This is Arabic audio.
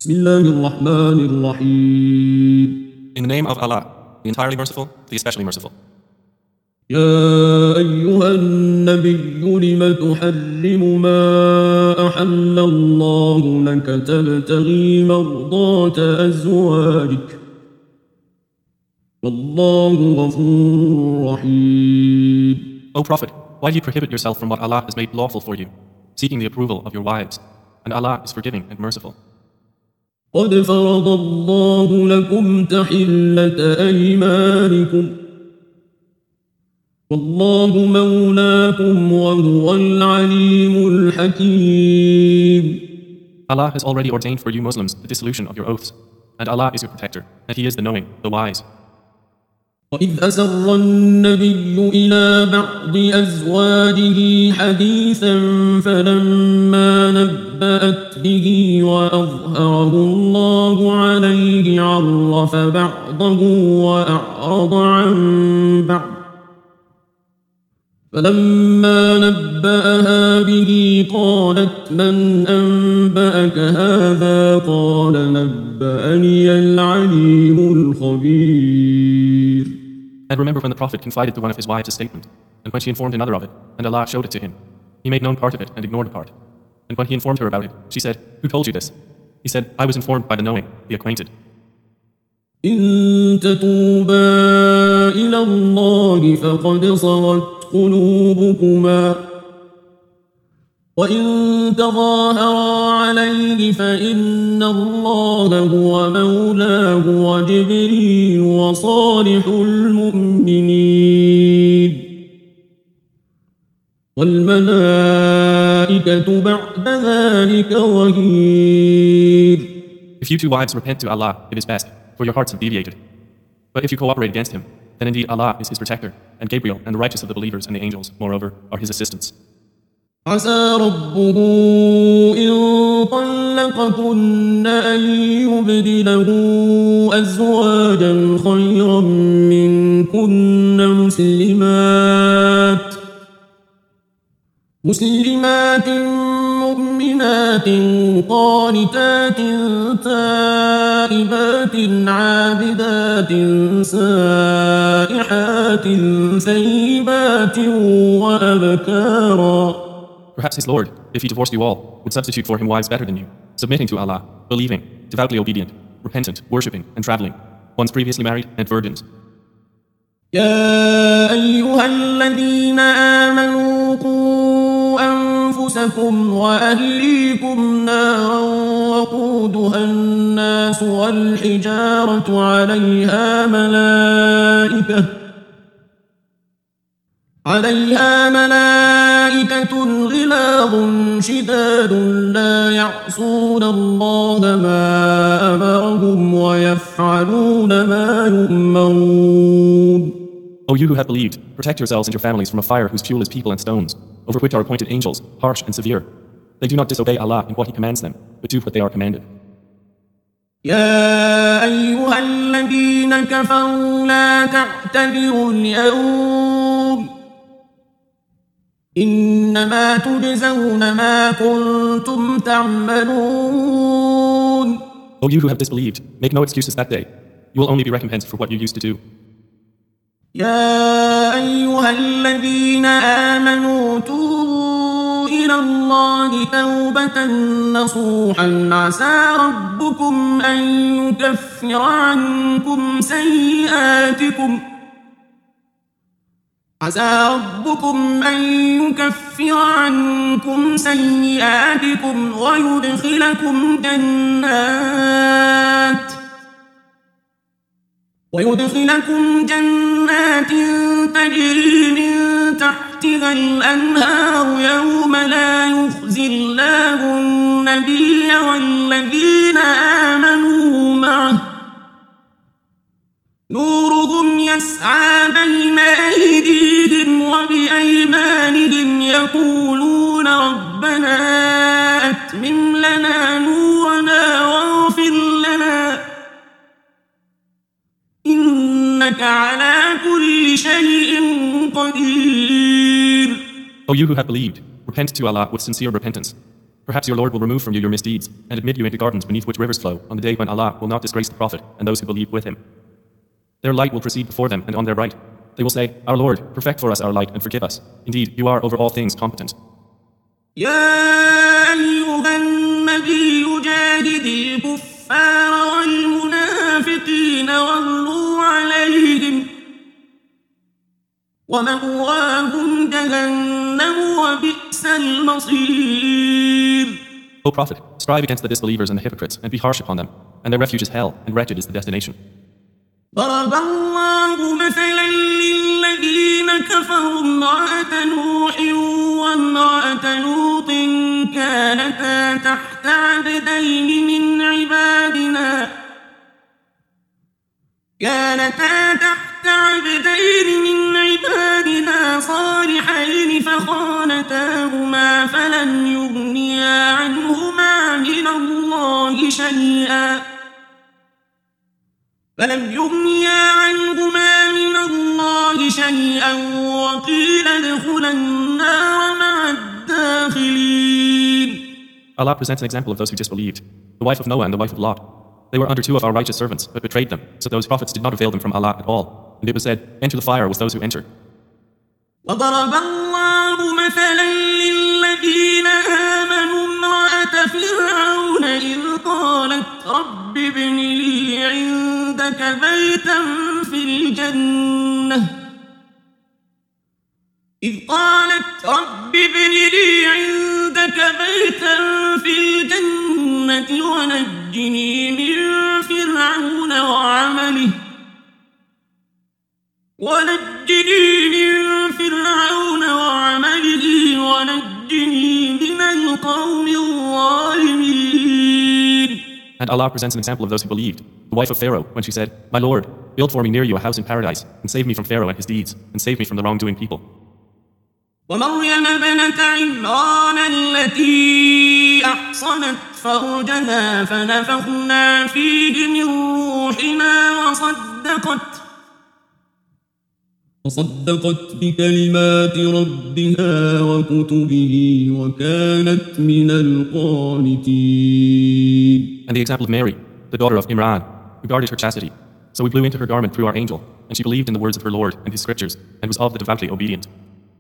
بسم الله الرحمن الرحيم. In the name of Allah, the entirely merciful, the especially merciful. يا أيها النبي لم تحرم ما أحل الله لك تبتغي مرضات أزواجك والله غفور رحيم. O Prophet, why do you prohibit yourself from what Allah has made lawful for you, seeking the approval of your wives? And Allah is forgiving and merciful. قد فرض الله لكم تحلة أيمانكم والله مولاكم وهو العليم الحكيم. Allah has already ordained for you Muslims the dissolution of your oaths, and Allah is your protector, and He is the knowing, the wise. وإذ أسر النبي إلى بعض أزواجه حديثا فلما نبأت به وأظهره الله عليه عرف بعضه وأعرض عن بعض فلما نبأها به قالت من أنبأك هذا قال نبأني العليم الخبير. And remember when the Prophet confided to one of his wives a statement, and when she informed another of it, and Allah showed it to him. He made known part of it and ignored a part. And when he informed her about it, she said, "Who told you this?" He said, "I was informed by the knowing, the acquainted." إن تتوبا إلى الله فقد صغت قلوبكما وإن تظاهرا عليه فإن الله هو مولاه وجبريل وصالح المؤمنين والملائكة بعد ذلك ظهير. If you two wives repent to Allah, it is best, for your hearts have deviated. But if you cooperate against him, then indeed Allah is his protector, and Gabriel and the righteous of the believers and the angels, moreover, are his assistants. عسى ربه إن طلقكن أن يبدله أزواجا خيرا منكن مسلمات مؤمنات قانتات تائبات عابدات سائحات ثيبات وأبكارا. Perhaps his Lord, if he divorced you all, would substitute for him wives better than you, submitting to Allah, believing, devoutly obedient, repentant, worshipping, and traveling, ones previously married and virgins. يا أيها الذين آمنوا قوا أنفسكم وأهليكم نارا وقودها الناس والحجارة عليها ملائكة غلاظ شداد لا يعصون الله ما أمرهم ويفعلون ما يؤمرون. O you who have believed, protect yourselves and your families from a fire whose fuel is people and stones, over which are appointed angels, harsh and severe. They do not disobey Allah in what He commands them, but do what they are commanded. يا أيها الذين كفروا لا تعتذروا اليوم إنما تجزون ما كنتم تعملون. O you who have disbelieved, make no excuses that day. You will only be recompensed for what you used to do. يا أيها الذين آمنوا توبوا إلى الله توبة نصوحا عسى ربكم أن يكفر عنكم سيئاتكم ويدخلكم جنات تجري من تحتها الأنهار يوم لا يخزي الله النبي والذين آمنوا معه نورهم يسعى بين أيديهم وبأيمانهم يقولون ربنا أتمم لنا نورنا واغفر لنا إنك على كل شيء قدير. O you who have believed, repent to Allah with sincere repentance. Perhaps your Lord will remove from you your misdeeds and admit you into gardens beneath which rivers flow on the day when Allah will not disgrace the Prophet and those who believe with him. Their light will proceed before them and on their right. They will say, Our Lord, perfect for us our light and forgive us. Indeed, you are over all things competent. يا أيها النبي جاهد الكفار والمنافقين واغلظ عليهم ومأواهم جهنم وبئس المصير. O Prophet, strive against the disbelievers and the hypocrites and be harsh upon them, and their refuge is hell, and wretched is the destination. ضرب الله مثلا للذين كفروا امرأة نوح وامرأة لوط كانتا تحت عبدين من عبادنا صالحين فخانتاهما فلم يغنيا عنهما من الله شيئا وقيل ادخلا النار مع الداخلين. Allah presents an example of those who disbelieved, the wife of Noah and the wife of Lot. They were under two of our righteous servants, but betrayed them, so those prophets did not avail them from Allah at all. And it was said, Enter the fire with those who enter. وضرب الله مثلا للذين آمنوا امرأة فرعون إذ قالت رب ابن لي عندك بيتا في الجنة ونجني من فرعون وعمله ونجني من القوم الظالمين. And Allah presents an example of those who believed, the wife of Pharaoh, when she said, My Lord, build for me near you a house in paradise, and save me from Pharaoh and his deeds, and save me from the wrongdoing people. ومريم ابنة عمران التي أحصنت فرجها فنفخنا فيه من روحنا وصدقت بكلمات ربها وكتبه وكانت من القانتين. And the example of Mary, the daughter of Imran, who guarded her chastity. So we blew into her garment through our angel, and she believed in the words of her Lord and his scriptures, and was of the devoutly obedient.